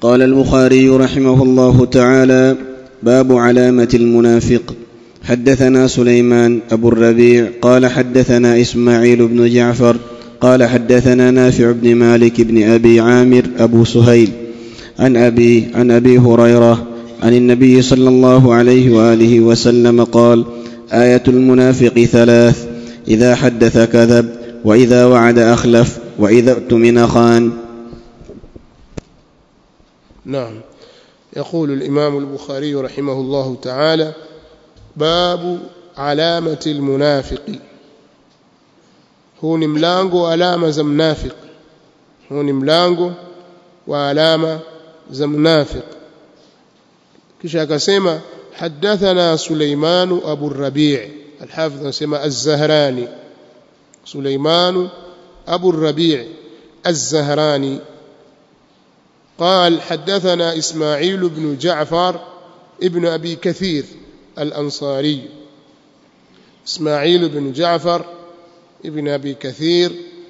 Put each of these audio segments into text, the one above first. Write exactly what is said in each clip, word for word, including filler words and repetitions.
قال البخاري رحمه الله تعالى: باب علامة المنافق. حدثنا سليمان أبو الربيع قال حدثنا إسماعيل بن جعفر قال حدثنا نافع بن مالك بن أبي عامر أبو سهيل عن أبي عن أبي هريرة عن النبي صلى الله عليه وآله وسلم قال: آية المنافق ثلاث: إذا حدث كذب، وإذا وعد أخلف، وإذا اؤتمن خان. نعم. يقول الإمام البخاري رحمه الله تعالى: باب علامة المنافق. huu ni mlango wa alama za mnafiq huu ni mlango wa alama za mnafiq. kisha akasema: حدثنا سليمان أبو الربيع. الحافظ اسمه الزهراني، سليمان أبو الربيع الزهراني. قال: حدثنا إسماعيل بن جعفر ابن أبي كثير الأنصاري. إسماعيل بن جعفر ابن أبي كثير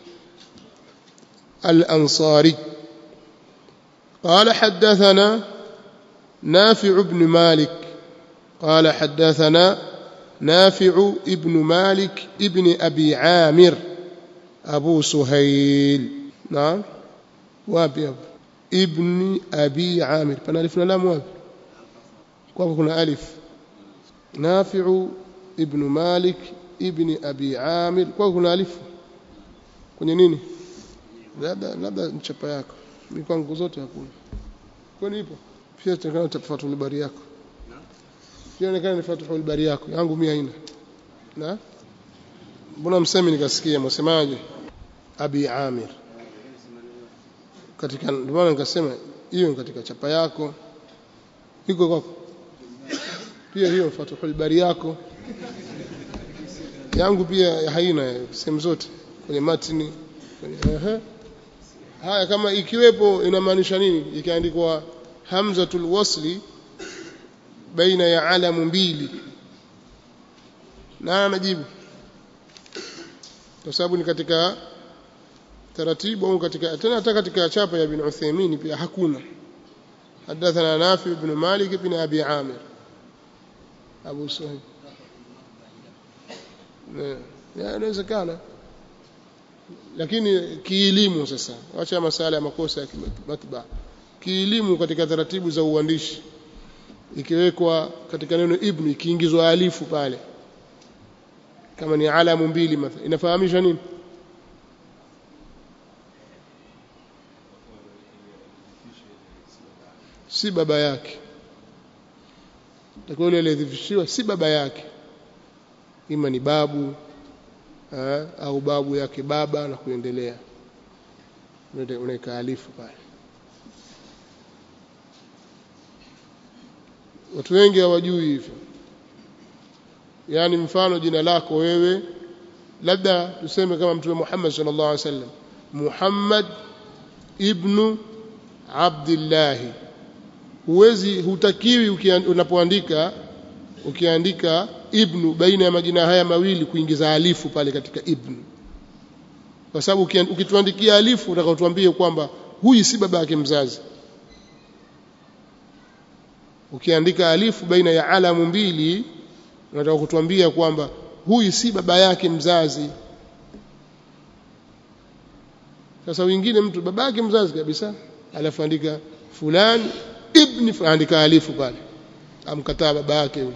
الأنصاري. قال: حدثنا نافع بن مالك قال حدثنا نافع ابن مالك ابن أبي عامر أبو سهيل. نعم. وابي أبو ابن أبي عامر فنالفنا لام وابي kwa kuna alif. Nafi'u ibn Malik ibn Abi Amir kwa kuna alif kwenye nini? labda labda chapa yako mipango zote hakuna. Kwani ipo? Pia tutakana tafatul bari yako. Pia nikana ni fatul bari yako. Yangu mimi haina. Na? Mbona msemi nikasikia msemaje? Abi Amir. Katika ndio maana nikasema hiyo katika chapa yako. Iko kwako. Pia hiyo fatul bari yako. Yangu pia haina sehemu zote kwenye matini kwenye ehe. Haya, kama ikiwepo inamaanisha nini? Ikiandikwa hamzatul wasli baina ya alamu mbili, na anajibu kwa sababu ni katika taratibu au katika tena hata katika chapa ya Ibn Uthaymeen pia hakuna. Hadathana Nafi ibn Malik ibn Abi Amir Abu Suhaib. Ya inawezekana, lakini kielimu sasa, acha masala ya makosa ya matba. Kielimu katika taratibu za uandishi ikiwekwa katika neno ibn ikiingizwa alifu pale kama ni alamu mbili mathalan inafahamisha nini? Si baba yake. Takuwa ile aliyedhifishiwa si baba yake, ima ni babu ha, au babu yake baba na kuendelea, unaweka alifu pale. Watu wengi hawajui hivyo. Yaani mfano jina lako wewe labda tuseme kama Mtume Muhammad sallallahu alaihi wasallam, Muhammad ibn Abdullah. Huwezi hutakiwi unapoandika ukiandika ibn baina ya majina haya mawili kuingiza alifu pale katika ibn, kwa sababu ukituandikia alifu utakaotuambie kwamba huyu si baba yake mzazi. Ukiandika alifu baina ya alamu mbili unataka kutuambia kwamba huyu si baba yake mzazi. Sasa wengine mtu baba yake mzazi kabisa alafu andika fulani ibn, andika alifu pale, amkataa baba yake huyo,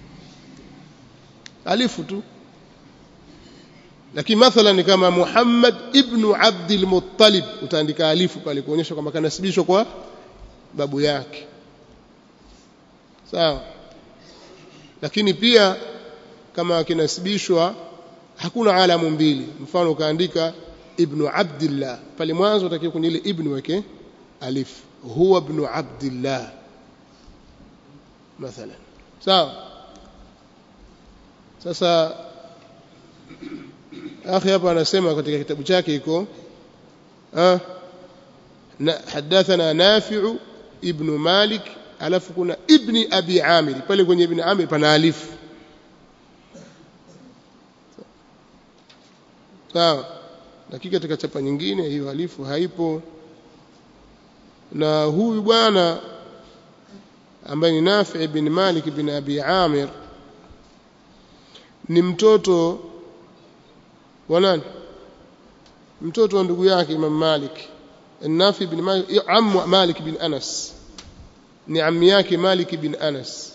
alifu tu. Lakini mathalan kama Muhammad ibn Abdul Muttalib utaandika alifu pale kuonyesha kwamba kanasibishwa kwa babu yake. Sawa. Lakini pia kama kinasibishwa hakuna alamu mbili, mfano ukaandika ibn Abdullah pale mwanzo utakiwa kwenye ile ibn wake alif, huwa ibn Abdullah mathalan. Sawa. Sasa akhi hapa anasema katika kitabu chake iko ah hadathana Nafi'u ibn Malik alafu kuna ibn Abi Amir pale kwenye ibn Amir pana alifu. Sawa. Lakini katika chapa nyingine hiyo alifu haipo. na huyu bwana ambaye ni Nafi' ibn Malik ibn Abi Amir ni mtoto wa nani? Mtoto wa ndugu yake Imam Malik. Nafi' ibn Malik ammu Malik ibn Anas, ni ammi yake Malik ibn Anas.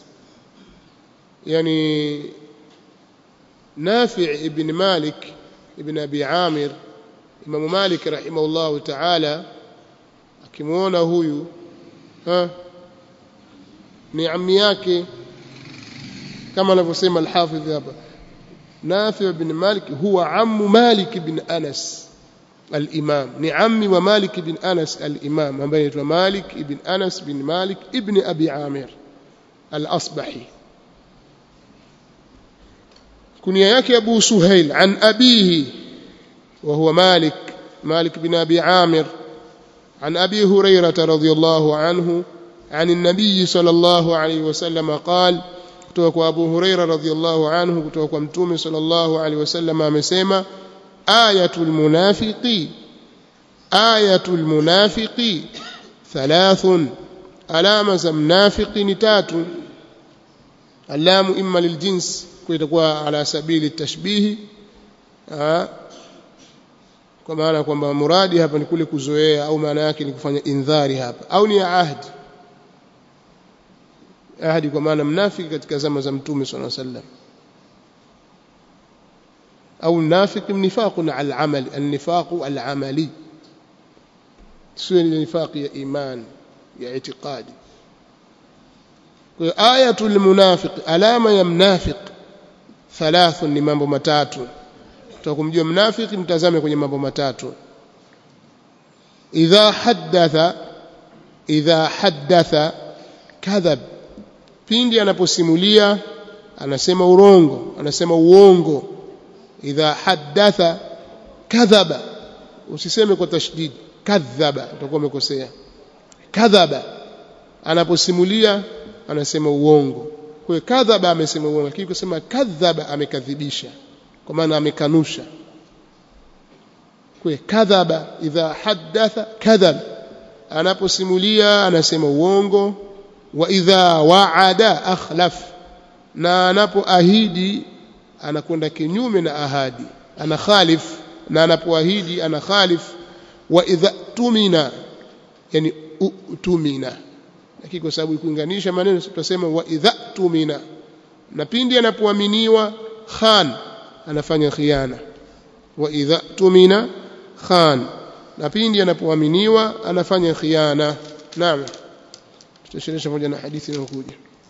Yani Nafi' ibn Malik ibn Abi Amir, Imam Malik rahimahullah ta'ala akimuona huyu ha ni ammi yake, kama anavyosema al-Hafidh hapa, Nafi' ibn Malik huwa ammu Malik ibn Anas al-Imam, ni ammi wa Malik ibn Anas al-Imam ambaye anaitwa Malik ibn Anas ibn Malik ibn Abi Amir al-Asbahi. kunia yake Abu Suhail an abihi wa huwa Malik Malik ibn Abi Amir عن أبي هريرة رضي الله عنه عن النبي صلى الله عليه وسلم قال kutoka Abu Huraira radhiyallahu anhu kutoka kwa Mtume sallallahu alaihi wasallam amesema ayatul munafiqi ayatul munafiqi thalathun, alama za mnafiqi ni tatu. Alamu imma liljins, kwa itakuwa ala sabili tashbihi, kwa maana kwamba muradi hapa ni kule kuzoea, au maana yake ni kufanya indhari hapa, au ni ahadi. Ahadi kwa maana mnafiki katika zama za Mtume sallallahu alaihi wasallam, au mnafiki nifaqun ala al-amal, an-nifaqu al-amali, sio nifaqi ya iman ya itikadi. Kwa ayatul munafiq, alama ya mnafiq thalathu, ni mambo matatu. Tutakumjua mnafiki mtazame kwenye mambo matatu. Idha haddatha idha haddatha kadhab, pindi anaposimulia anasema urongo, anasema uongo. Idha haddatha kadhaba, usiseme kwa tashdid kadhaba, utakuwa umekosea. Kadhaba, anaposimulia anasema uongo. Kwa hiyo kadhaba amesema uongo, lakini kusema kadhaba amekadhibisha, kwa maana amekanusha. Kwa hiyo kadhaba, idha haddatha kadhab, anaposimulia anasema uongo. Wa idha wa'ada akhlaf, na anapoahidi anakwenda kinyume na ahadi, ana khalif, na anapoahidi ana khalif. Wa idha tumina, yani utumina, lakini kwa sababu kuunganisha maneno tutasema wa idha tumina. Na pindi anapoaminiwa khan, anafanya khiana. Wa idha tumina khan, na pindi anapoaminiwa anafanya khiana. Naam, تشريش فوجنا حديث موجود.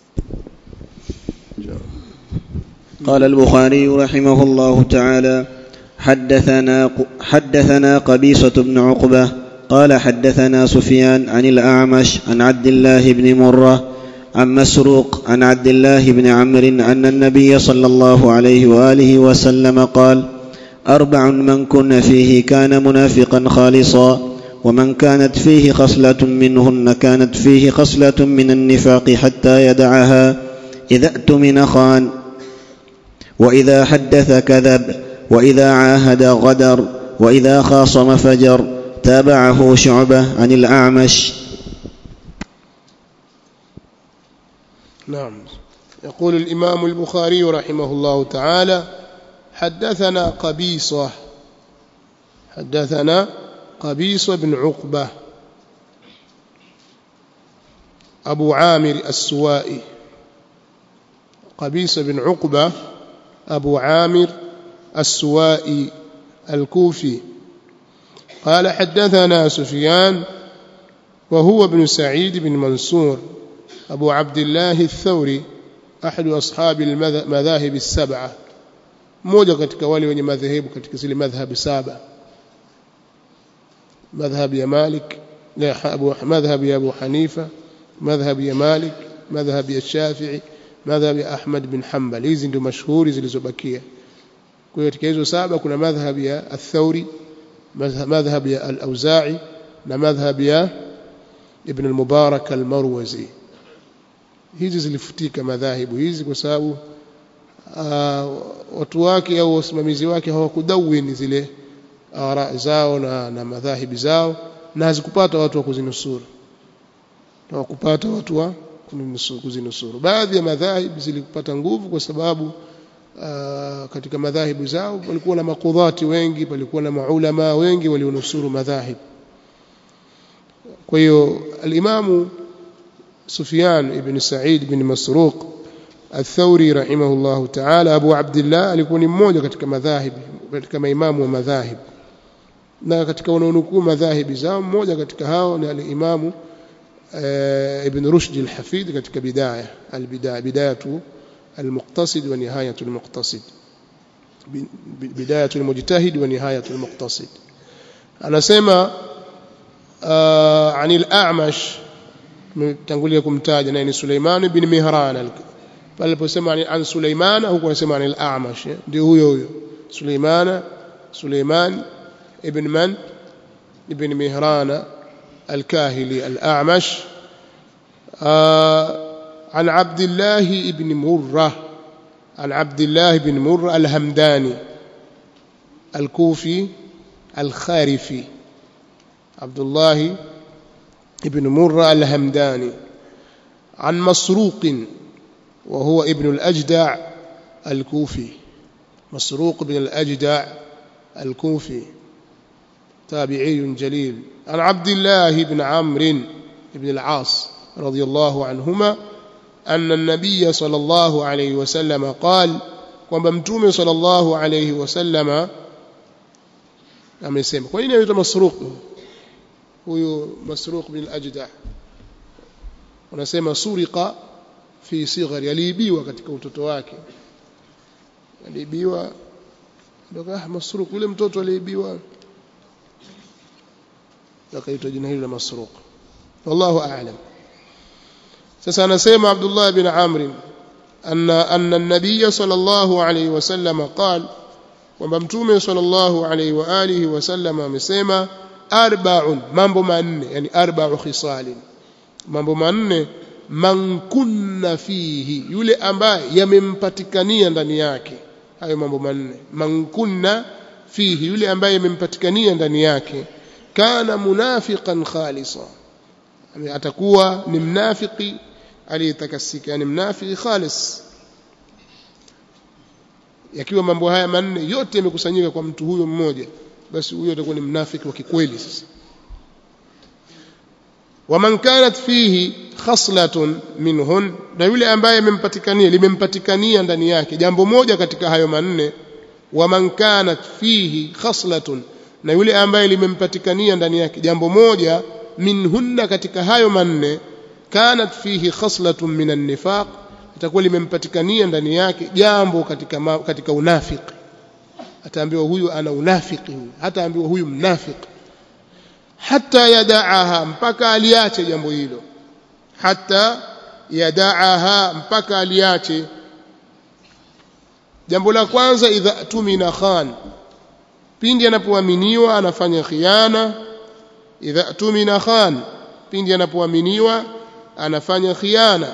قال البخاري رحمه الله تعالى حدثنا حدثنا قبيصة بن عقبة قال حدثنا سفيان عن الأعمش عن عبد الله بن مرة عن مسروق عن عبد الله بن عمرو أن النبي صلى الله عليه وآله وسلم قال أربع من كن فيه كان منافقا خالصا ومن كانت فيه خصلة منهن كانت فيه خصلة من النفاق حتى يدعها إذا اؤتمن خان وإذا حدث كذب وإذا عاهد غدر وإذا خاصم فجر. تابعه شعبة عن الأعمش. نعم. يقول الإمام البخاري رحمه الله تعالى حدثنا قبيصة حدثنا قبيصة بن عقبة أبو عامر السوائي. قبيصة بن عقبة أبو عامر السوائي الكوفي. قال حدثنا سفيان وهو ابن سعيد بن منصور أبو عبد الله الثوري أحد أصحاب المذاهب السبعة، موجة katika wale wenye madhehebu katika zile madhhabi saba. مذهب يا مالك لا أبو مذهب يا أبو حنيفة، مذهب يا مالك، مذهب يا الشافعي، مذهب يا أحمد بن حنبل. hizi ndio mashuhuri zilizobakia. Kwa hiyo katika hizo saba kuna madhhab ya al-Thawri, madhhab ya al-Auza'i na madhhab ya Ibn al-Mubarak al-Marwazi. Hizi zilifutika madhahibu hizi kwa sababu watu wake au wasimamizi wake hawakudawini zile ara zao na, na madhahibi zao, na hazikupata watu wa kuzinusuru. hawakupata watu wa kuzinusuru. Baadhi ya madhahib zilipata nguvu kwa sababu uh, katika madhahibu zao walikuwa na makudhati wengi, walikuwa na maulama wengi walionusuru madhahib. Kwa hiyo al-Imam Sufyan ibn Sa'id ibn Masruq al-Thawri rahimahullahu ta'ala, Abu Abdullah, alikuwa ni mmoja katika madhahib, katika maimamu wa madhahib, na katika wanaonukuu madhahibi zao mmoja katika hao ni al-Imam Ibn Rushd al-Hafid katika bidaya al-bidaya bidayatu al-muqtasid wa nihayatu al-muqtasid, bidayatu al-mujtahid wa nihayatu al-muqtasid. Anasema عن الأعمش tangulia kumtaja naye ni Suleiman ibn Mihran. Pale posema an Suleiman huko anasema an al-A'mash, ndio huyo huyo Suleiman Suleiman ibn man ibn Mihran al-Kahili al-A'mash عن عبد الله ibn Murrah عن عبد الله ibn Murrah al-Hamdani al-Kufi al-Kharifi, عبد الله ابن مرة الهمداني، عن مسروق وهو ابن الأجدع الكوفي، مسروق بن الأجدع الكوفي تابعي جليل، عن عبد الله بن عمرو بن العاص رضي الله عنهما أن النبي صلى الله عليه وسلم قال، وممتوم صلى الله عليه وسلم amesema. Kwa nini anaitwa Masruq huyu? Masruq bin al-Ajda' wanasema suriqa fi sighari, aliibiwa katika utoto wake, aliibiwa ndio ah Masruq, yule mtoto aliibiwa akaitwa jina hilo la Masruq, wallahu a'lam. Sasa anasema Abdullah bin Amr anna anna an-nabiy sallallahu alayhi wasallam qala, kwamba mtume sallallahu alayhi wa alihi wasallam amesema arba'un, mambo manne, yani arba'u khisalin, mambo manne, man kunna fihi, yule ambaye yamempatikania ndani yake hayo mambo manne, man kunna fihi, yule ambaye yamempatikania ndani yake, kana munafiqan khalisa, atakuwa ni mnafiki aliyetakasika, yani mnafiki khalis. Yakiwa mambo haya manne yote yamekusanyika kwa mtu huyo mmoja, basi huyo atakuwa ni mnafiki wa kikweli. Sasa waman kanat fihi khaslatun minhun, na yule ambaye amempatikania limempatikania ndani yake jambo moja katika hayo manne, waman kanat fihi khaslatun, na yule ambaye limempatikania ndani yake jambo moja, minhunna, katika hayo manne, kanat fihi khaslatun minan nifaq, itakuwa limempatikania ndani yake jambo katika ma, katika unafiki. Ataambiwa huyu ana unafiki, huyu hataambiwa huyu mnafiki. Hata yadaaha, mpaka aliache jambo hilo. Hata yadaaha, mpaka aliache. Jambo la kwanza, idha tumina khan, pindi anapoaminiwa anafanya khiana. Idha tumina khan, pindi anapoaminiwa anafanya khiana.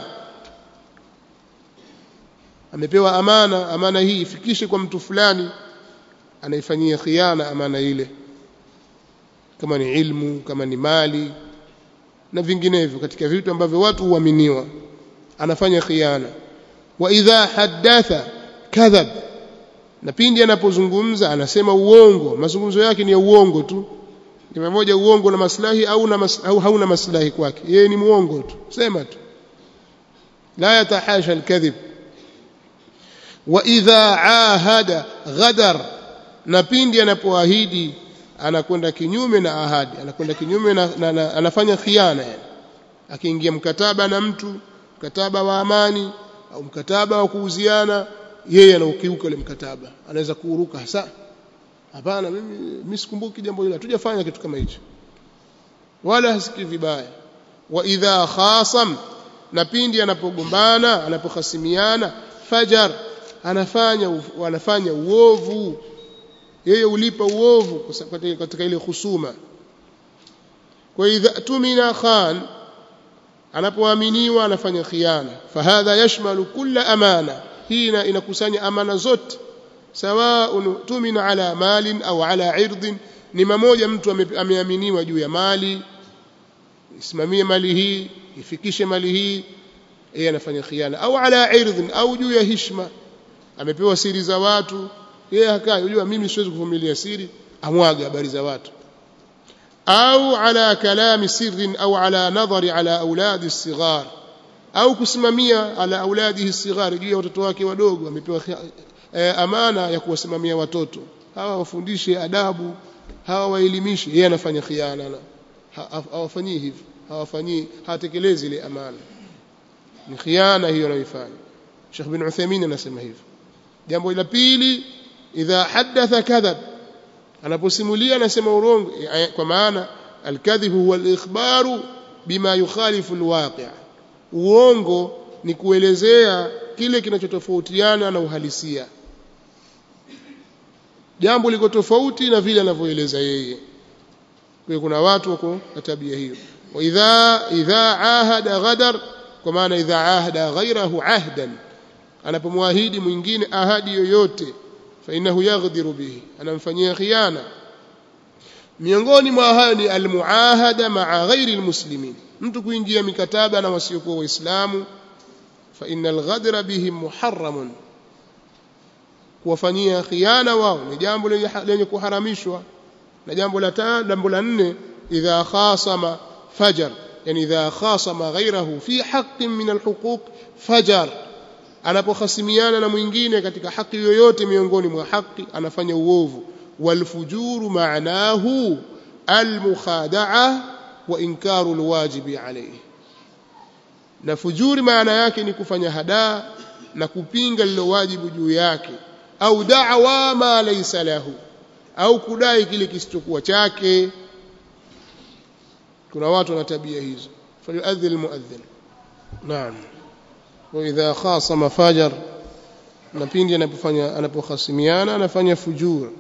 Amepewa amana, amana hii ifikishe kwa mtu fulani, anaifanyia khiana amana ile, kama ni ilmu, kama ni mali na vinginevyo katika vitu ambavyo watu huaminiwa, anafanya khiana. Wa idha haddatha kadhab, na pindi anapozungumza anasema uongo, mazungumzo yake ni ya uongo tu, ni mmoja uongo na maslahi au na mas, au hauna maslahi kwake, yeye ni muongo tu, sema tu, la yatahasha alkadhib. Wa idha ahada ghadar, na pindi anapoahidi anakwenda kinyume na ahadi, anakwenda kinyume na, na, na anafanya khiana. Yani akiingia mkataba na mtu, mkataba wa amani au mkataba wa kuuziana, yeye anaukiuka ule mkataba, anaweza kuuruka hasa, hapana mimi mimi sikumbuki jambo hilo, hatujafanya kitu kama hicho, wala hasikii vibaya. Wa idha khasam, na pindi anapogombana, anapokhasimiana, fajar, anafanya anafanya uovu, yeye ulipa uovu katika ile husuma. Kwa idha tumina khan, anapoaminiwa anafanya khiana. Fahadha yashmalu kulla amana, hii inakusanya amana zote, sawa tumina ala malin au ala irdin, ni mmoja mtu ameaminiwa juu ya mali, isimamie mali hii, ifikishe mali hii, yeye anafanya khiana. Au ala irdhin, au juu ya heshima, amepewa siri za watu, yeye hakai, unajua mimi siwezi kuvumilia siri, amwaga habari za watu. Au ala kalami sirrin au ala nadhari ala auladi as-sighar, au kusimamia ala auladihi as-sighar, juu ya watoto wake wadogo, amepewa eh, amana ya kuwasimamia watoto hawa, wafundishe adabu, hawa waelimishe, yeye anafanya khiana. Hawafanyii hivyo, hawafanyii, hatekelezi ile amana, ni khiana hiyo anaifanya. Sheikh bin Uthaymeen anasema hivyo. Jambo la pili, idha hadatha kadhab, anaposimulia anasema urongo, kwa maana al-kadhib huwa al-ikhbaru bima yukhalifu al-waqi'. Uongo ni kuelezea kile kinachotofautiana na uhalisia, jambo liko tofauti na vile anavyoeleza yeye. Kwa kuna watu wako na tabia hiyo. Wa idha idha ahada ghadar, kwa maana idha ahada ghayrahu ahdan, anapomwahidi mwingine ahadi yoyote, fa innahu yaghdiru bihi, anamfanyia khiana. Miongoni mwa hayo ni almuahada ma'a ghairi almuslimin, mtu kuingia mikataba na wasiokuwa waislamu. Fa innal ghadra bihim muharramun, kuwafanyia khiana wao ni jambo lenye kuharamishwa. Na jambo la tano, jambo la nne, idha khasama fajar, yani idha khasama ghayrahu fi haqqin min alhuquq fajar, anapokhasimiana na mwingine katika haki yoyote miongoni mwa haki, anafanya uovu. Walfujuru ma'nahu almukhada'a wa inkaru alwajibi alayhi, na fujuri maana yake ni kufanya hadaa na kupinga lilo wajibu juu yake. Au da'wa ma laysa lahu, au kudai kile kisichokuwa chake. Kuna watu wana tabia hizo. Falyu'adhdhil mu'adhdhin. Naam. Wa idha khasama fajar, na pindi anapofanya anapokhasimiana anafanya fujur.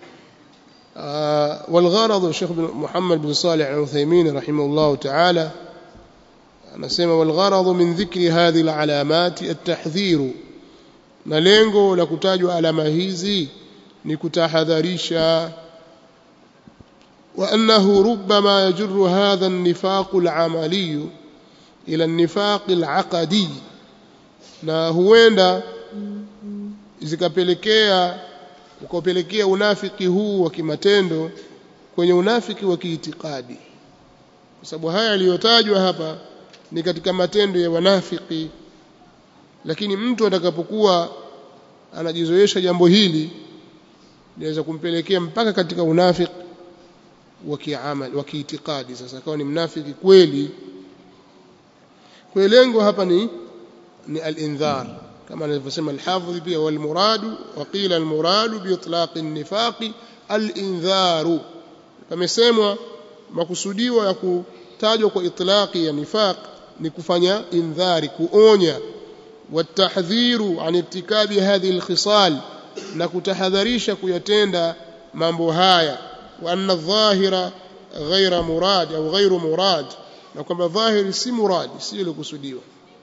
والغرض الشيخ محمد بن صالح العثيمين رحمه الله تعالى anasema والغرض من ذكر هذه العلامات التحذير, na lengo la kutajwa alama hizi ni kutahadharisha. وأنه ربما يجر هذا النفاق العملي إلى النفاق العقدي, na huenda zikapelekea ukapelekea unafiki huu wa kimatendo kwenye unafiki wa kiitikadi, kwa sababu haya yaliyotajwa hapa ni katika matendo ya wanafiki. Lakini mtu atakapokuwa anajizoesha jambo hili, linaweza kumpelekea mpaka katika unafiki wa kiamali wa kiitikadi. Sasa kama ni mnafiki kweli, kwa lengo hapa ni ni al-indhar, kama alivyosema al-Hafidh pia, wal muradu wa qila al muradu bi itlaq an-nifaq al-indharu. Pamesemwa makusudiwa ya kutajwa kwa itlaqi ya nifaq ni kufanya indhari, kuonya. Watahdhiru an irtikabi hadhihi al-khisal, na kutahadharisha kuyatenda mambo haya. Wa anna adh-dhahira ghayra murad au ghayru murad, na kwamba dhahiri si murad, si ile kusudiwa.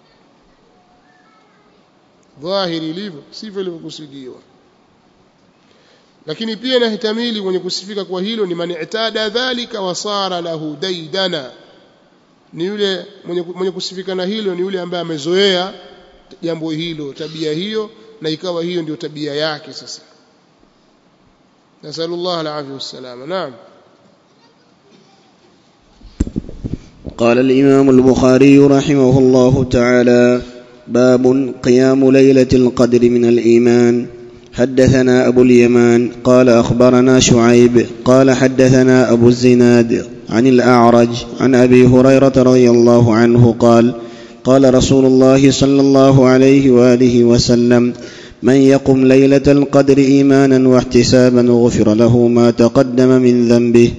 Dhahiri ilivyo sivyo ilivyokusudiwa. Lakini pia inahitamili mwenye kusifika kwa hilo ni man i'tada dhalika wa sara lahu daidana, ni yule mwenye, mwenye kusifika na hilo ni yule ambaye amezoea jambo hilo, tabia hiyo, na ikawa hiyo ndio tabia yake. Sasa nasallallahu alaihi wasallam. Naam. قال الإمام البخاري رحمه الله تعالى: باب قيام ليلة القدر من الإيمان. حدثنا أبو اليمان قال أخبرنا شعيب قال حدثنا أبو الزناد عن الأعرج عن أبي هريرة رضي الله عنه قال: قال رسول الله صلى الله عليه وآله وسلم: من يقم ليلة القدر إيمانا واحتسابا غفر له ما تقدم من ذنبه.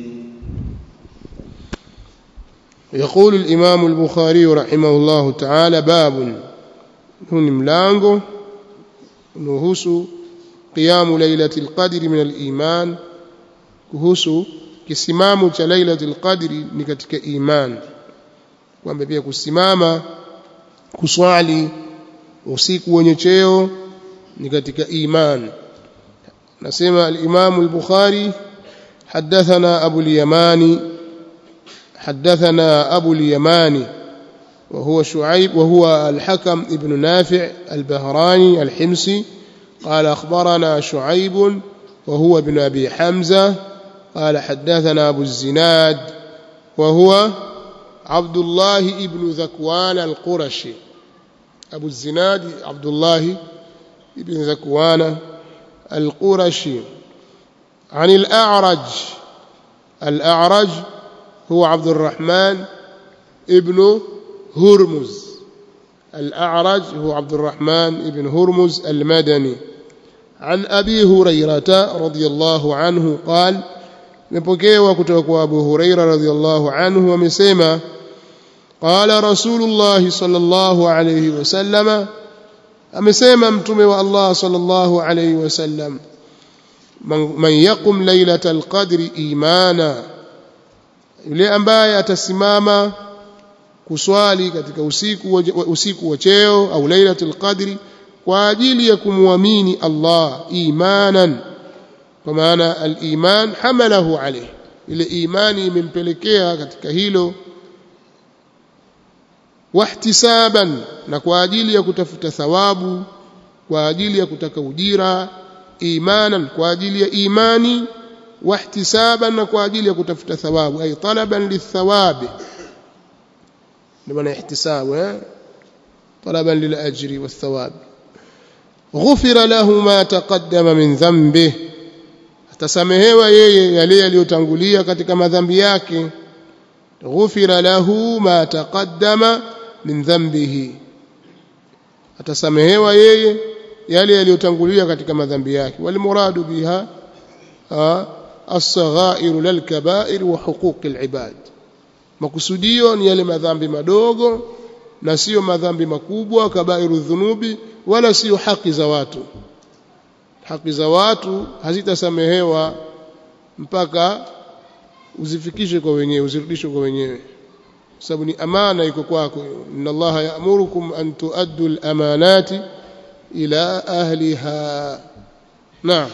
يقول الإمام البخاري رحمه الله تعالى: باب، هنا ملانغو نهوسو قيام ليلة القدر من الإيمان، kuhusu kisimamo cha Lailatul Qadri ni katika iman, kwamba pia kusimama kuswali usiku wenye cheo ni katika iman. Nasema al-Imam al-Bukhari: حدثنا أبو اليماني حدثنا أبو اليماني وهو شعيب وهو الحكم ابن نافع البهراني الحمصي قال أخبرنا شعيب وهو ابن أبي حمزة قال حدثنا أبو الزناد وهو عبد الله ابن ذكوان القرشي. أبو الزناد عبد الله ابن ذكوان القرشي عن الأعرج. الأعرج هو عبد الرحمن ابن هرمز. الأعرج هو عبد الرحمن ابن هرمز المدني عن أبي هريرة رضي الله عنه قال نبكيوا كتوكوا أبو هريرة رضي الله عنه ومسيما قال رسول الله صلى الله عليه وسلم أمسيما متمي الله صلى الله عليه وسلم من يقم ليلة القدر إيمانا yule ambaye atasimama kuswali katika usiku usiku wa cheo au lailatul qadri kwa ajili ya kumwamini Allah imanan, kwa maana al-iman hamalahu alayhi, ile imani imempelekea katika hilo, wahtisaban, na kwa ajili ya kutafuta thawabu, kwa ajili ya kutaka ujira, imanan kwa ajili ya imani, wahtisaban na kwa ajili ya kutafuta thawabu, ay talaban lithawabi, ndio maana ihtisabu eh talaban lilajri wathawabi. ghufira lahu ma taqaddama min dhanbihi, atasamehewa yeye yale yaliyotangulia katika madhambi yake. ghufira lahu ma taqaddama min dhanbihi, atasamehewa yeye yale yaliyotangulia katika madhambi yake. wal muradu biha as-saghair lil kaba'ir wa huquq al-ibad, makusudio ni yale madhambi madogo na sio madhambi makubwa, kabairu dhunubi, wala sio haki za watu. Haki za watu hazitasamehewa mpaka uzifikishe kwa wenyewe, uzirudishe kwa wenyewe, sababu ni amana iko kwako. inna Allaha ya'murukum an tu'addu al-amanati ila ahliha. Naam.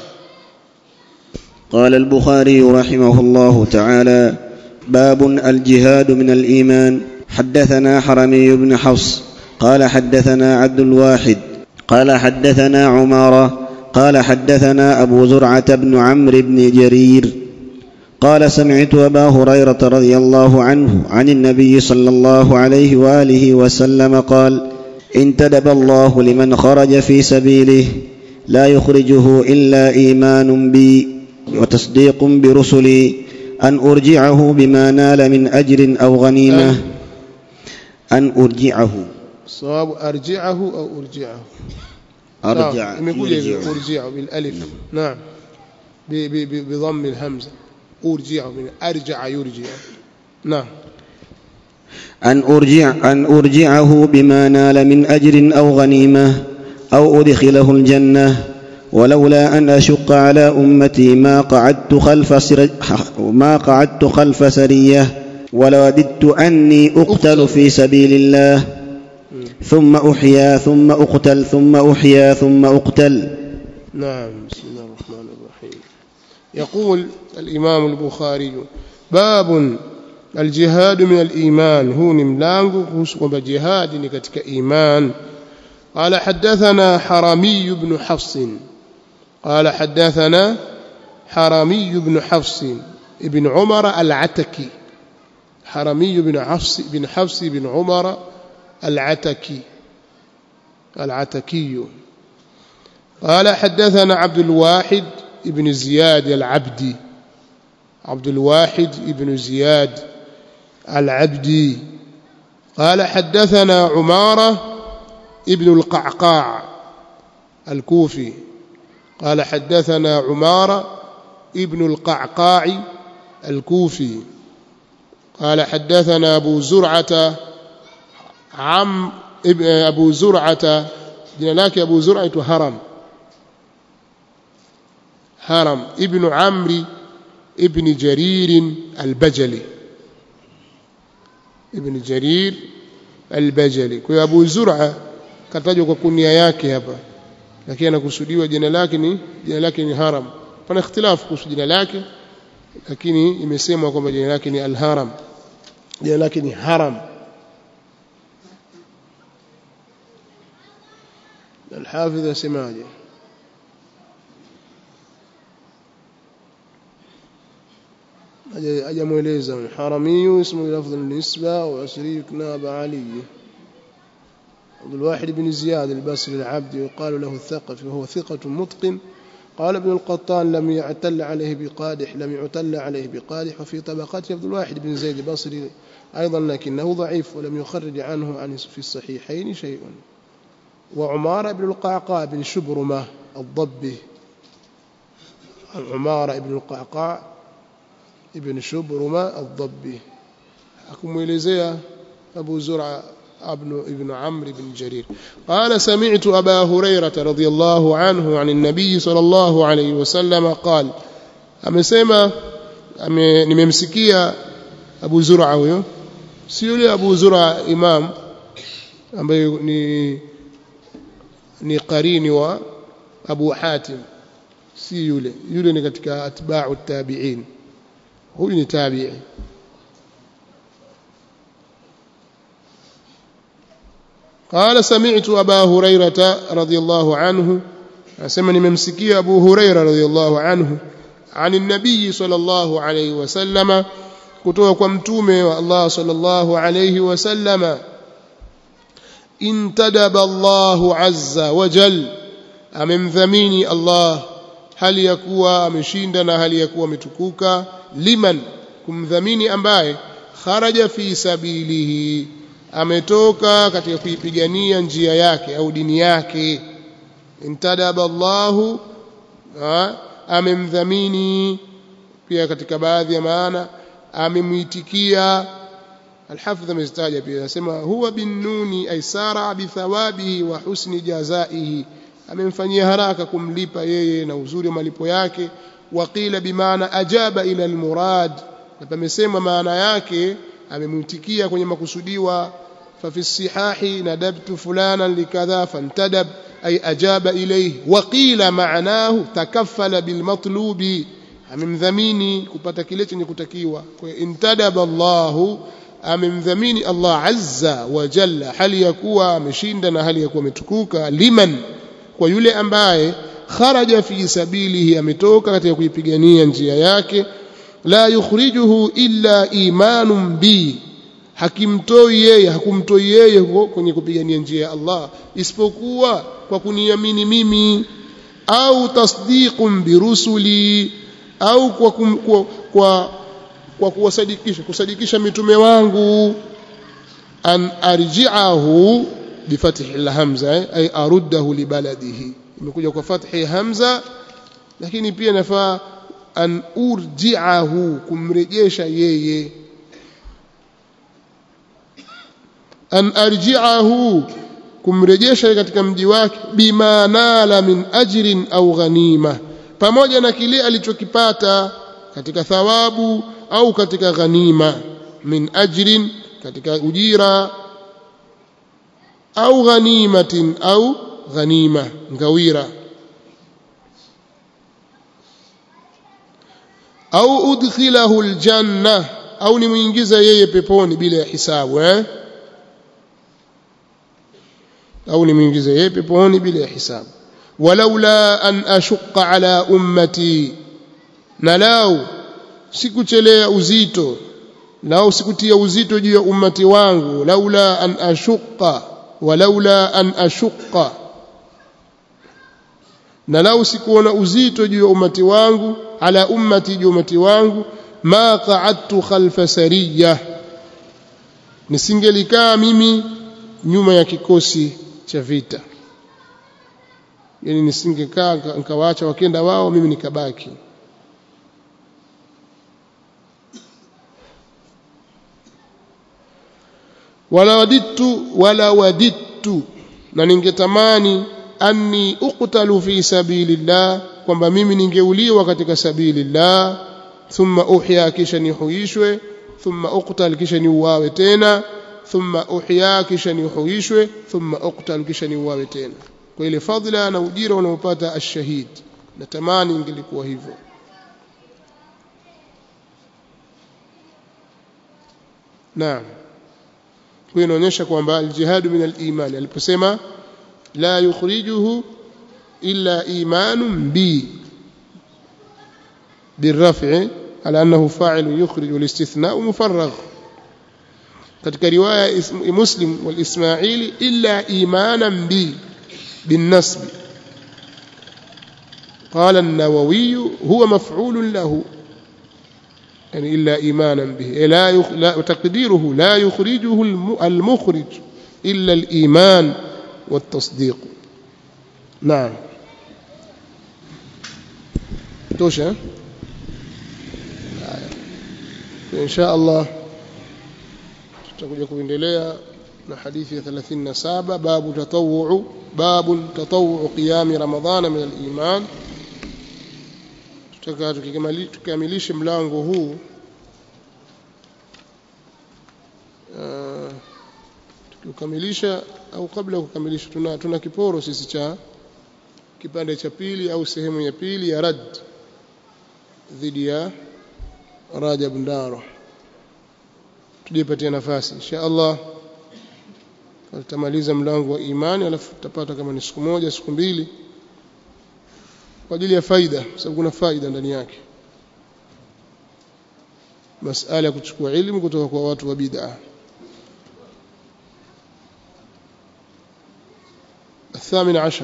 قال البخاري رحمه الله تعالى: باب الجهاد من الإيمان. حدثنا حرمي بن حفص قال حدثنا عبد الواحد قال حدثنا عمارة قال حدثنا أبو زرعة بن عمرو بن جرير قال: سمعت أبا هريرة رضي الله عنه عن النبي صلى الله عليه وآله وسلم قال: انتدب الله لمن خرج في سبيله لا يخرجه إلا إيمان بي وتصديق برسلي أن أرجعه بما نال من أجر أو غنيمة. أن أرجعه، صواب أرجعه أو أرجعه؟ أرجع أرجعه بالألف. نعم، بضم الهمزة. أرجعه من أرجع يرجع. نعم. أن أرجع أن أرجعه بما نال من أجر أو غنيمة أو أدخله الجنة، ولولا أن أشق على أمتي ما قعدت خلف سر... ما قعدت خلف سرية، ولوددت أني أقتل في سبيل الله ثم أحيا ثم أقتل ثم أحيا ثم أقتل. نعم. بسم الله الرحمن الرحيم. يقول الإمام البخاري: باب الجهاد من الإيمان. هو ملango kwamba jihad ni katika iman. قال حدثنا حرمي بن حفص قال حدثنا حرمي بن حفص ابن عمر العتكي. حرمي بن حفص بن حفص بن عمر العتكي العتكي قال حدثنا عبد الواحد ابن زياد العبدي. عبد الواحد ابن زياد العبدي قال حدثنا عمارة ابن القعقاع الكوفي قال حدثنا عمارة ابن القعقاع الكوفي قال حدثنا أبو زرعة عم أبو زرعة جناك أبو زرعة هرم هرم ابن عمرو ابن جرير البجلي ابن جرير البجلي. kwa Abu Zur'a katajwa kwa kunia yake hapa, lakini anakusudiwa jina lake ni jina lake ni Haram. Pana ikhtilafu kuhusu jina lake, lakini imesemwa kwamba jina lake ni Al-Haram, jina lake ni Haram. الحافظ السماجي أجا موليزا حرمي اسمه لفظ النسبة وعسري كناب علي عبد الواحد بن زياد البصري العبدي يقال له الثقفي وهو ثقة متقن. قال ابن القطان لم يعتل عليه بقادح لم يعتل عليه بقادح وفي طبقته عبد الواحد بن زيد البصري أيضا لكنه ضعيف ولم يخرج عنه عن في الصحيحين شيء. وعمارة بن القعقاع بن شبرمة الضبي عمارة بن القعقاع ابن شبرمة الضبي أكم إليزيا أبو زرع ابن ابن عمرو بن جرير قال سمعت أبا هريرة رضي الله عنه عن النبي صلى الله عليه وسلم قال amesema nimemsikia Abu Zur'a huyo si yule Abu Zur'a imam ambaye ni ni qarini wa Abu Hatim si yule yule ni katika atba'u tabi'in huyu ni tabi'i. قال سمعت أبا هريرة رضي الله عنه أسمى nimemsikia أبو هريرة رضي الله عنه عن النبي صلى الله عليه وسلم kutoka kwa mtume wa Allah sallallahu alayhi wasallam intadaba Allahu azza wa jal amemdhamini Allah hali ya kuwa ameshinda na hali ya kuwa ametukuka liman kumdhamini ambaye kharaja fi sabilihi ametoka katika kuipigania njia yake au dini yake. Intadaba Allahu amemdhamini pia katika baadhi ya maana amemuitikia. Al-Hafidh amestaja pia anasema huwa binnuni aisara bi thawabihi wa husni jazaihi amemfanyia haraka kumlipa yeye na uzuri wa malipo yake. Waqila bimaana ajaba ila almurad na pamesema maana yake amemuitikia kwenye makusudiwa. fa fi sihahi nadabtu fulana likadha fantadab ay ajaba ilayhi. Waqila maanahu takaffala bil matlubi amemdhamini kupata kile chenye kutakiwa. Kwa intadaba Allahu amemdhamini Allah azza wa jalla hali ya kuwa ameshinda na hali ya kuwa ametukuka liman kwa yule ambaye kharaja fi sabilihi ametoka katika kuipigania njia yake. La yukhrijuhu illa imanun bi hakimtoi yeye hakumtoi yeye kwenye kupigania njia ya Allah isipokuwa kwa kuniamini mimi au tasdiqun birusuli au kwa kum, kwa kwa, kwa kuwasadikisha kusadikisha mitume wangu. An arji'ahu bifathi alhamza eh, ay aruddahu libaladihi imekuja kwa fathi hamza lakini pia nafaa an urji'ahu kumrejesha yeye. An arji'ahu kumrejesha katika mji wake bima nala min ajrin au ghanima pamoja na kile alichokipata katika thawabu au katika ghanima. Min ajrin katika ujira au ghanimatin au ghanima ngawira au udkhilahu aljanna au nimuingiza yeye peponi bila ya hisabu eh au nimuingiza yeye peponi bila ya hisabu. Walaula an ashqa ala ummati na lau sikuchelea uzito lau sikutia uzito juu ya ummati wangu. Laula an ashqa walaula an ashqa na lau sikuona uzito juu ya ummati wangu ala ummati juu ya ummati wangu ma qa'adtu khalfa sariyah nisingelikaa mimi nyuma ya kikosi cha vita yani nisingekaa nikawaacha wakenda wao mimi nikabaki. Wala wadittu wala wadittu na ningetamani anni uqtalu fi sabilillah kwamba mimi ningeuliwa katika sabilillah thumma uhya kisha nihuishwe thumma uqtal kisha niuawe tena thumma uhya kisha nihuishwe thumma uqtal kisha niuawe tena. Kwa ile fadhila na ujira unaopata ash-shahid natamani ingelikuwa hivyo. Naam. Kwa inaonyesha kwamba al-jihad min al-iman aliposema لا يخرجه إلا إيمان بي بالرفع على أنه فاعل يخرج والاستثناء مفرغ. katika riwaya Muslim والإسماعيلي إلا إيمانا بي بالنصب. قال النووي هو مفعول له يعني إلا إيمانا به لا, يخ... لا تقديره لا يخرجه المخرج إلا الإيمان والتصديق. نعم توشى إن شاء الله tutakuja kuendelea na hadithi ya ثلاثين وسبعة babu tatawwu babu tatawwu qiyam ramadhana min al-iman. Tutaka tukikamilisha mlango huu tukikamilisha au kabla ya kukamilisha tuna tuna kiporo sisi cha kipande cha pili au sehemu ya pili ya rad dhidi ya Rajab Ndaro. Tujipatie nafasi insha Allah tutamaliza mlango wa imani, alafu tutapata kama ni siku moja siku mbili kwa ajili ya faida, sababu kuna faida ndani yake, masala ya kuchukua elimu kutoka kwa watu wa bid'a. الثامن عشر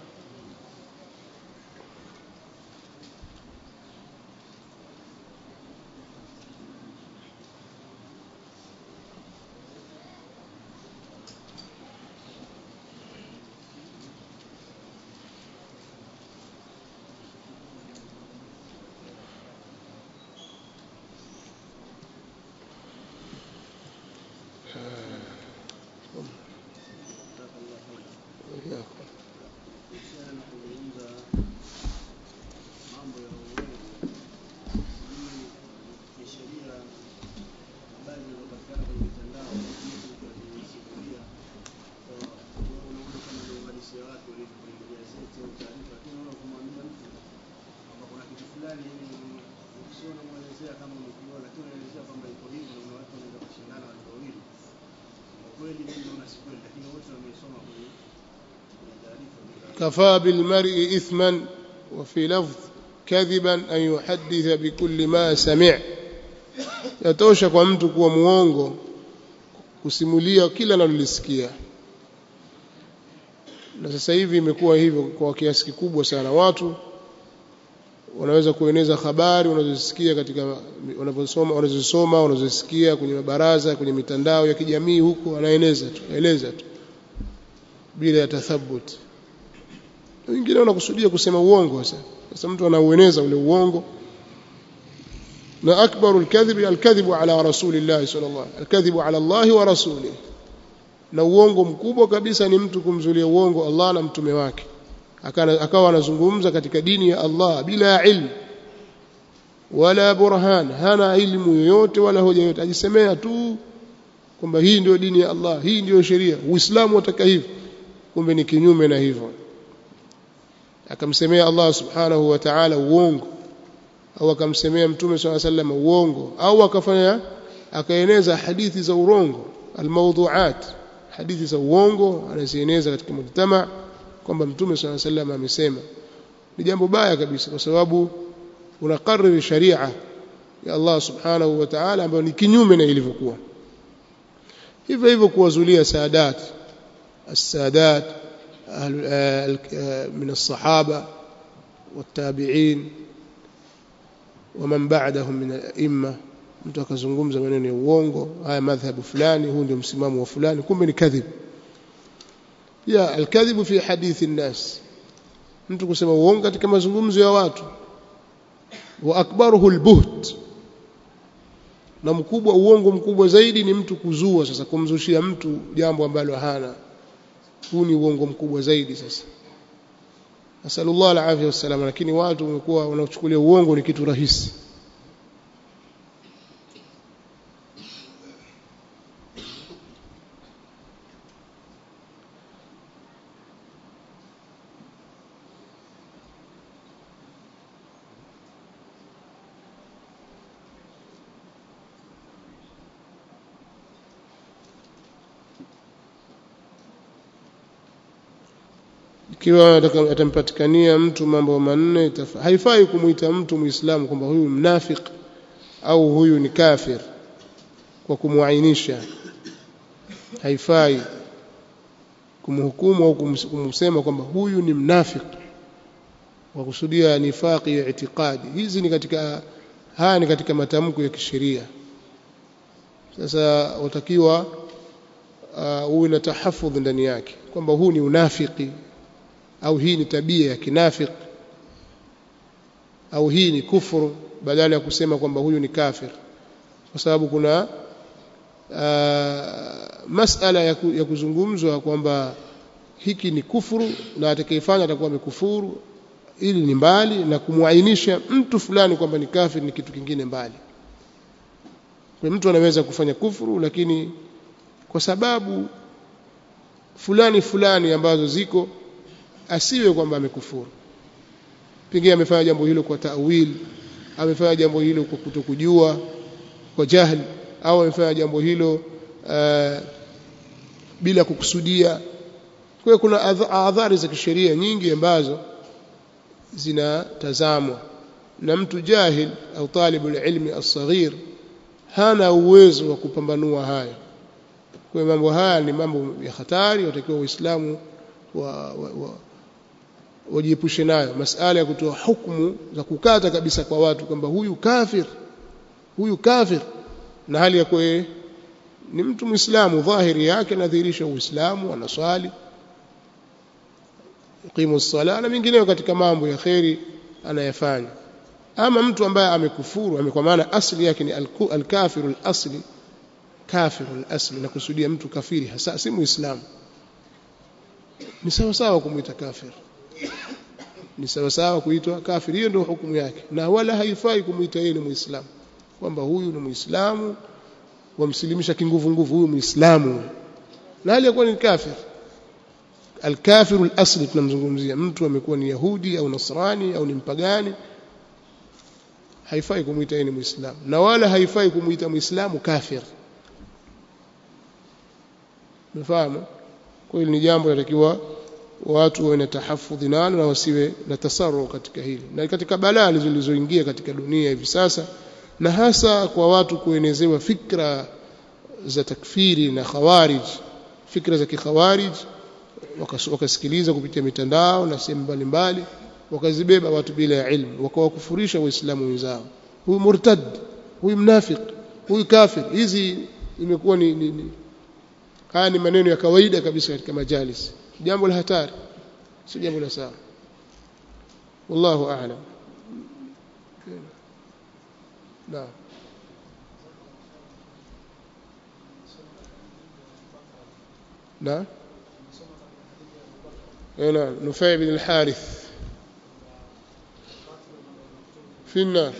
كفى بالمرء إثما وفي لفظ كذبا أن يحدث بكل ما سمع. yatosha kwa mtu kuwa muongo kusimulia kila analolisikia. Na sasa hivi imekuwa hivyo kwa kiasi kikubwa sana. Watu wanaweza kueneza habari wanazosikia katika wanaposoma wanazosoma wanazosikia kwenye mabaraza kwenye mitandao ya kijamii huko, anaeneza tu eleza tu bila ya tathabuti. Wengine wanakusudia kusema uongo. Sasa sasa mtu anaueneza ule uongo. na akbarul kadhib al-kadhibu ala rasulillah sallallahu alayhi al-kadhibu ala Allah wa rasulih. Na uongo mkubwa kabisa ni mtu kumzulia uongo Allah na mtume wake, akawa anazungumza katika dini ya Allah bila ilmu wala burhan, hana ilmu yoyote wala hoja yoyote, ajisemea tu kwamba hii ndio dini ya Allah, hii ndio sheria, Uislamu wataka hivi, kumbe ni kinyume na hivyo. Akamsemea Allah subhanahu wa ta'ala uongo, au akamsemea mtume sallallahu alayhi wasallam uongo, au akafanya akaeneza hadithi za urongo, almawdu'at, hadithi za uongo anazieneza katika mujtama kwamba mtume sallallahu alayhi wasallam amesema. Ni jambo baya kabisa, kwa sababu unakariri sharia ya Allah subhanahu wa ta'ala ambayo ni kinyume na ilivyokuwa. Hivyo hivyo kuwazulia saadat as-sadat من الصحابة والتابعين ومن بعدهم من الأئمة, mtu akazungumza maneno ya uongo, haya madhhabu fulani, huu ndio msimamo wa fulani, kumbe ni kadhib. Ya al-kadhib fi hadithi an-nas, mtu kusema uongo katika mazungumzo ya watu. Wa akbaruhu al-buht, na mkubwa uongo mkubwa zaidi ni mtu kuzua, sasa kumzushia mtu jambo ambalo hana. Huu ni uongo mkubwa zaidi. Sasa nasallallahu alaihi wasallam, lakini watu wamekuwa wanachukulia uongo ni kitu rahisi. ikiwa atampatikania mtu mambo manne haifai kumuita mtu muislamu kwamba huyu mnafik au huyu ni kafir kwa kumuainisha, haifai kumhukumu au kumsema kwamba huyu ni mnafik kwa kusudia nifaqi ya itikadi. Hizi ni katika haya ni katika matamko ya kisheria. Sasa utakiwa uh, uwe na tahafudh ndani yake kwamba huu ni unafiki au hii ni tabia ya kinafiki au hii ni kufuru, badala ya kusema kwamba huyu ni kafir, kwa sababu kuna uh, masala ya, ku, ya kuzungumzwa kwamba hiki ni kufuru na atakayefanya atakuwa amekufuru, ili ni mbali, na kumuainisha mtu fulani kwamba ni kafir ni kitu kingine mbali. Kwa mtu anaweza kufanya kufuru lakini kwa sababu fulani fulani ambazo ziko asiwe kwamba amekufuru. Pengine amefanya jambo hilo kwa ta'wil, amefanya jambo hilo kwa kutokujua, kwa jahili, au amefanya jambo hilo uh, bila kukusudia. Kwa hiyo kuna adhari za kisheria nyingi ambazo zinatazamwa, na mtu jahil au talibul ilmi as-saghir hana uwezo wa kupambanua haya. Kwa mambo haya ni mambo ya hatari, watakiwa Uislamu wa, wa, wa wajiepushe nayo. Masala ya kutoa hukumu za kukata kabisa kwa watu kwamba huyu kafir, huyu kafir, na hali ya kuwa ni mtu Muislamu, dhahiri yake anadhihirisha Uislamu, anaswali, yuqimu as-sala na mengineyo katika mambo ya khairi anayafanya. Ama mtu ambaye amekufuru, kwa maana asli yake ni al-kafiru al-asli, kafiru al-asli, na kusudia mtu kafiri hasa si Muislamu, ni sawa sawa kumuita kafir, ni sawa sawa kuitwa kafir. Hiyo ndio hukumu yake, na wala haifai kumuita yeye ni Muislamu kwamba huyu ni Muislamu, wamsilimisha kinguvu nguvu, huyu Muislamu, na hali yakuwa ni kafir. Al-kafiru al-asli tunamzungumzia mtu amekuwa ni Yahudi au Nasrani au ni mpagani, haifai kumuita yeye ni Muislamu, na wala haifai kumuita Muislamu kafir. Mfahamu? Kwa hiyo ni jambo linatakiwa watu wawe na tahafudhi nalo na wasiwe na tasarru katika hili. Na katika balaa zilizoingia katika dunia hivi sasa, na hasa kwa watu kuenezewa fikra za takfiri na khawarij, fikra za kikhawarij, wakasikiliza kupitia mitandao na sehemu mbalimbali, wakazibeba watu bila ya ilmu, wakawakufurisha waislamu wenzao, huyu murtad, huyu mnafik, huyu kafir. Hizi imekuwa ni, ni, ni haya ni maneno ya kawaida kabisa katika majalis, jambo la hatari, si jambo la sawa. Wallahu a'lam. Naam. Naam. Ana Nufay bin al-Harith في النار.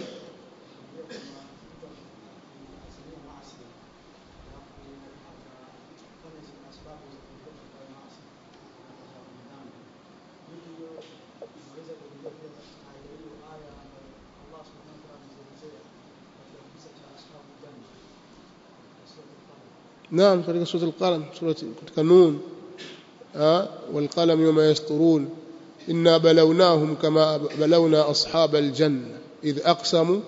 نعم في سورة القلم، سورة القانون، آه والقلم يوم يسطرون إنا بلوناهم كما بلونا أصحاب الجنة إذ أقسموا.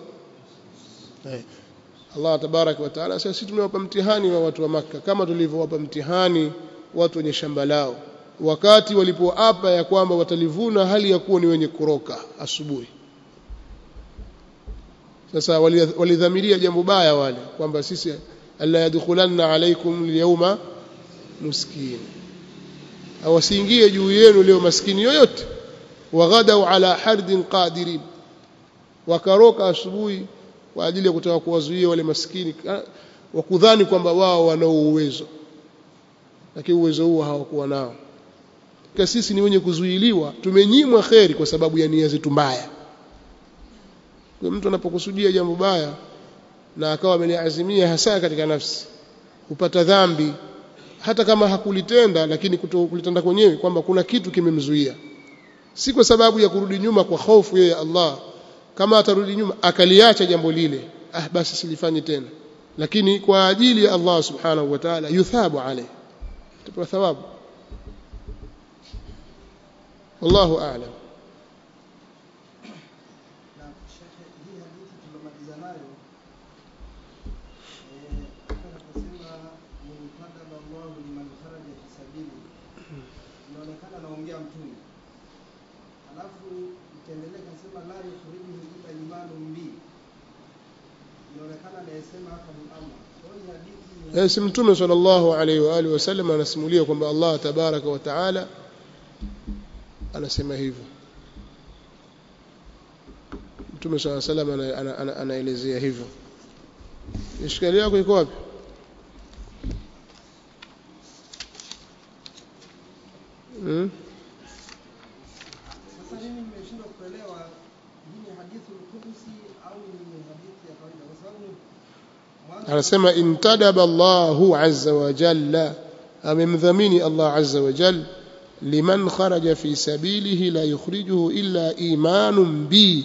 Allah tabarak wa taala sisi tumewapa mtihani wa watu wa Makka kama tulivyowapa mtihani watu wenye shamba lao wakati walipoapa ya kwamba watalivuna hali ya kuwa ni wenye kuroka asubuhi. Sasa walidhamiria jambo baya wale kwamba sisi alla yadkhulanna alaykum al-yawma muskin, awasiingie juu yenu leo maskini yoyote. Waghadau ala hardin qadirin, wakaroka asubuhi kwa ajili ya kutaka kuwazuia wale maskini, wakudhani kwamba wao wana uwezo, lakini uwezo huo hawakuwa nao. Kwa sisi ni wenye kuzuiliwa, tumenyimwa khairi kwa sababu ya nia zetu mbaya. Kwa mtu anapokusudia jambo baya na akawa ameliazimia hasa katika nafsi, upata dhambi hata kama hakulitenda, lakini kutokulitenda kwenyewe kwamba kuna kitu kimemzuia, si kwa sababu ya kurudi nyuma kwa hofu ya Allah. Kama atarudi nyuma akaliacha jambo lile, ah basi silifanye tena, lakini kwa ajili ya Allah subhanahu wa ta'ala yuthabu alayhi, tupewa thawabu. wallahu a'lam. Yes, Mtume sallallahu alayhi wa alihi wasallam anasimulia kwamba Allah tabaraka wa taala anasema hivyo. Mtume sallallahu alayhi wasallam anaelezea hivyo. Ishkali yako iko wapi? Hmm? Sasa mimi nimeshindwa kuelewa hii hadithi al-Qudsi au ni hadithi ya kawaida kwa sababu anasema intadaba Allahu azza wa jalla, amemdhamini Allah azza wa jalla liman kharaja fi sabilihi la yukhrijuhu illa imanun bi,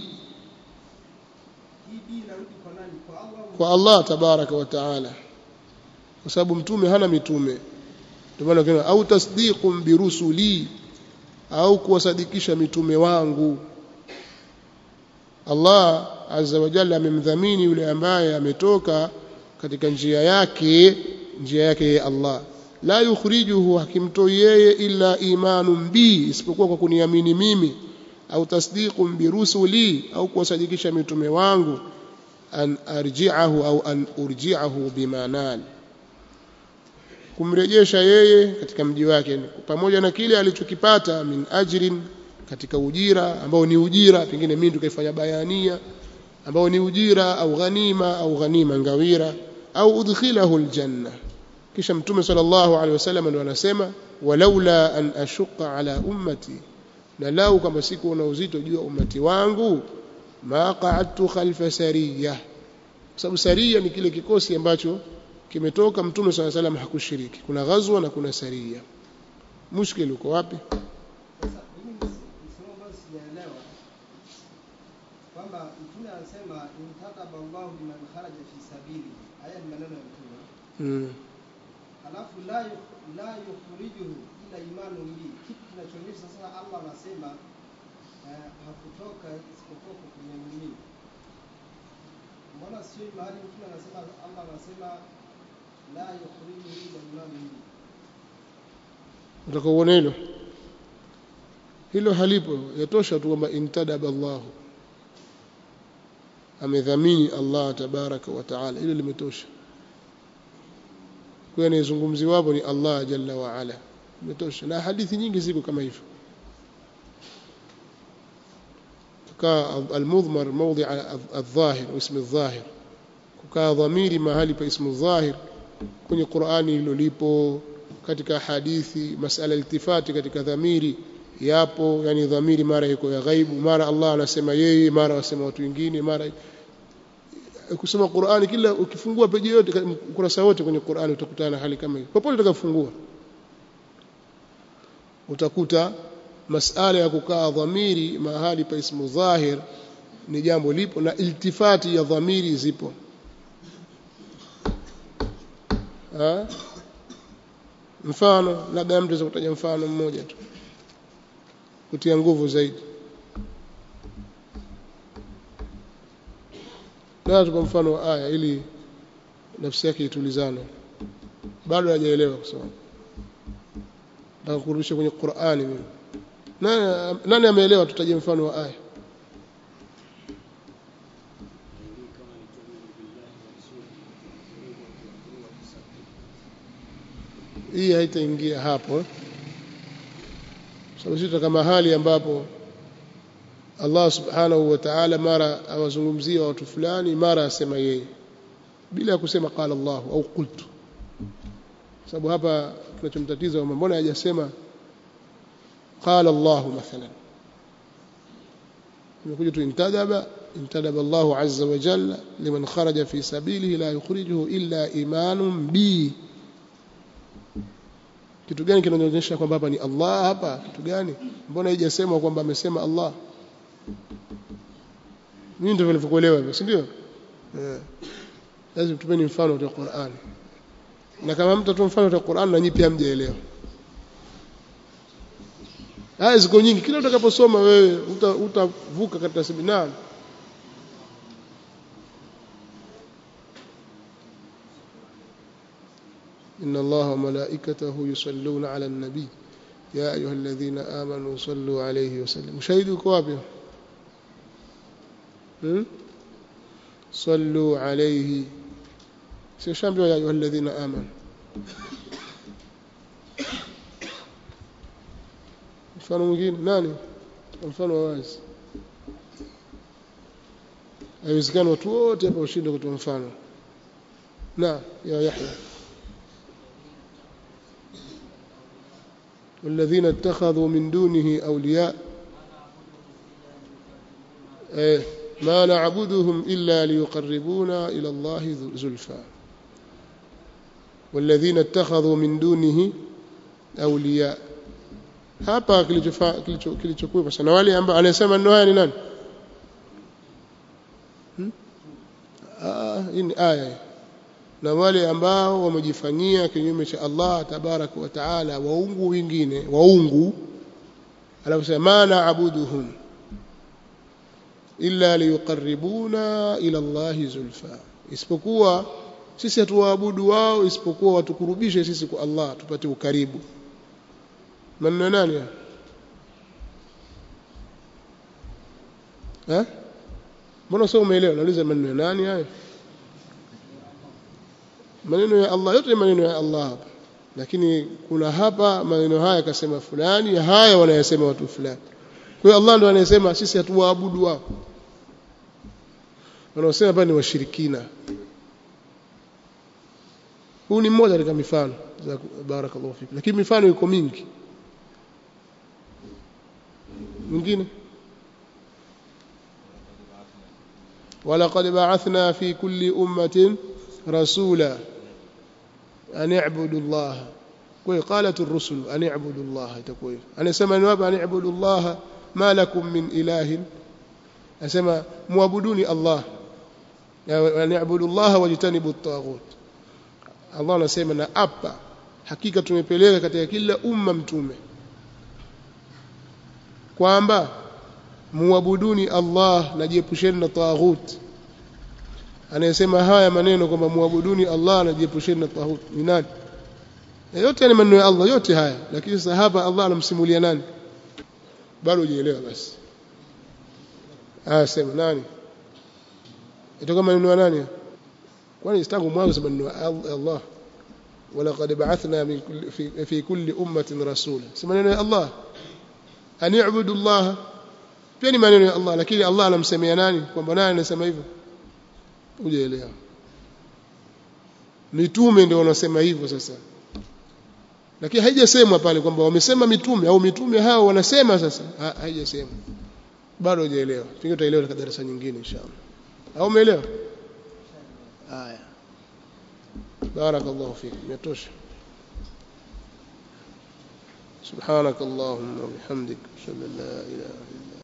kwa Allah tabaraka wa taala, kwa sababu mtume hana mitume. Ndio maana kuna au tasdiqun bi rusuli, au kuwasadikisha mitume wangu. Allah azza wa jalla amemdhamini yule ambaye ametoka katika njia yake, njia yake ya Allah. La yukhrijuhu, hakimtoi yeye illa imanun bi, isipokuwa kwa kuniamini mimi, au tasdiqun bi rusuli, au kuwasadikisha mitume wangu, an arji'ahu au an urji'ahu bimanan, kumrejesha yeye katika mji wake pamoja na kile alichokipata min ajrin, katika ujira ambao ni ujira, pengine mimi tukaifanya bayania, ambao ni ujira au ghanima au ghanima ngawira, au udkhilahu aljanna. Kisha Mtume sallallahu alaihi wasallam ndio anasema walaula an ashqa ala ummati, na lau kama siku na uzito juu ya ummati wangu, ma qa'adtu khalfa sariyah, sababu sariya ni kile kikosi ambacho kimetoka Mtume sallallahu alaihi wasallam hakushiriki. Kuna ghazwa na kuna sariya. Mushkili uko wapi? kwamba Mtume anasema intadaba Allahu liman kharaja fi sabili, haya ni maneno ya Mtume. Mm. Alafu la la yukhrijuhu ila imanu bi, kitu kinachoonyesha sasa Allah anasema hakutoka isipokuwa kwa kuamini. Mbona sio mahali Mtume anasema, Allah anasema la yukhrijuhu ila imanu bi? Utakuona hilo hilo halipo, yatosha tu kwamba intadaba Allahu, amedhamini Allah tabaraka wa taala, hilo limetosha. Kwa hiyo anayezungumzi wapo ni Allah jalla wa ala, limetosha. Na hadithi nyingi ziko kama hivyo. Ka al-mudhmar mawdi' al-dhahir wa ism al-dhahir, kukaa dhamiri mahali pa ismu al-dhahir kwenye Qur'ani, hilo lipo. Katika hadithi masala iltifati katika dhamiri yapo, yani dhamiri mara iko ya ghaibu, mara Allah anasema yeye, mara wasema watu wengine, mara kusoma Qur'ani. Kila ukifungua peji yote, ukurasa wote kwenye Qur'ani utakutana na hali kama hiyo. Popote utakafungua utakuta masala ya kukaa dhamiri mahali pa ismu dhahir ni jambo lipo, na iltifati ya dhamiri zipo. Ha? Mfano labda mtu kutaja mfano mmoja tu kutia nguvu zaidi. Na tupa mfano wa aya ili nafsi yake itulizane. Bado hajaelewa kusoma, nataka kurudisha kwenye Qur'ani mimi. Nani nani ameelewa? Tutaje mfano wa aya. Hii haitaingia hapo, sababu sisi kama mahali ambapo Allah subhanahu wa ta'ala mara awazungumzia watu fulani, mara asema yeye bila kusema qala Allah au qultu. Sababu hapa tunachomtatiza kwamba mbona hajasema qala Allah mathalan, imekuja tu intadaba intadaba Allah azza wa jalla liman kharaja fi sabilihi la yukhrijuhu illa imanun bi. Kitu gani kinaonyesha kwamba hapa ni Allah? Hapa kitu gani? Mbona haijasema kwamba amesema Allah? Mimi ndio nilivyokuelewa hivyo, si ndio? Eh, lazima tupeni mfano wa Qur'an, na kama mtu atoa mfano wa Qur'an na nyinyi pia mjaelewa. aya ziko nyingi, kila utakaposoma wewe utavuka katika seminar. inna Allaha wa malaikatahu yusalluna ala an-nabi ya ayyuhalladhina amanu sallu alayhi wa sallimu. Shahidi uko wapi? hmm sallu alayhi, sio shambio ya ayyuhalladhina amanu. mfano mwingine nani? mfano wazi. haiwezekani watu wote hapa ushinde kutoa mfano. na ya Yahya والذين اتخذوا من دونه أولياء إيه ما نعبدهم إلا ليقربونا إلى الله زلفى. والذين اتخذوا من دونه أولياء. hapa kilichokuwa sana wale ambao anasema ndio haya ni nani? hmm? ah hii ni aya. na wale ambao wamejifanyia kinyume cha Allah tabaraka wa taala waungu wengine waungu, alaposema na'buduhum illa liyuqarribuna ila Allah zulfa, isipokuwa sisi hatuwaabudu wao isipokuwa watukurubishe sisi kwa Allah tupate ukaribu. maneno nani? eh mbona sio umeelewa? nauliza maneno nani haya? maneno ya Allah yote, maneno ya Allah, lakini kuna hapa maneno haya akasema fulani, haya wanayasema watu fulani. kwa hiyo Allah ndo anayesema sisi hatuwaabudu wao. wanaosema hapa ni washirikina. huu ni mmoja katika mifano za barakallahu fiki, lakini mifano iko mingi. mwingine walaqad ba'athna fi kulli ummatin rasula an i'budu Allah. kwa hiyo qalat ar-rusul an i'budu Allah. itakuwa hivyo. anasema ni wapi an i'budu Allah ma lakum min ilahin, anasema muabuduni Allah, an i'budu Allah wajtanibu at-taghut. Allah anasema na apa hakika tumepeleka katika kila umma mtume kwamba muabuduni Allah na jiepusheni na taghut. anayesema haya maneno kwamba muabuduni Allah na jiepusheni na taghut ni nani? yote ni maneno ya Allah yote haya, lakini sasa hapa Allah anamsimulia nani? bado hujielewa basi. ah sema nani? itoka maneno ya nani? kwani istangu mwanzo maneno ya Allah walaqad ba'athna min kulli fi, fi kulli ummatin rasula. sema maneno ya Allah an i'budu Allah pia ni maneno ya Allah, lakini Allah anamsemea nani? kwamba nani anasema hivyo? hujaelewa. mitume ndio wanasema hivyo sasa, lakini haijasemwa pale kwamba wamesema mitume au mitume hao wanasema. sasa ha, haijasemwa bado. hujaelewa. pengine utaelewa katika darasa nyingine inshallah. au umeelewa? haya, barakallahu fik. imetosha. subhanakallahumma wa bihamdika ashhadu an la ilaha illa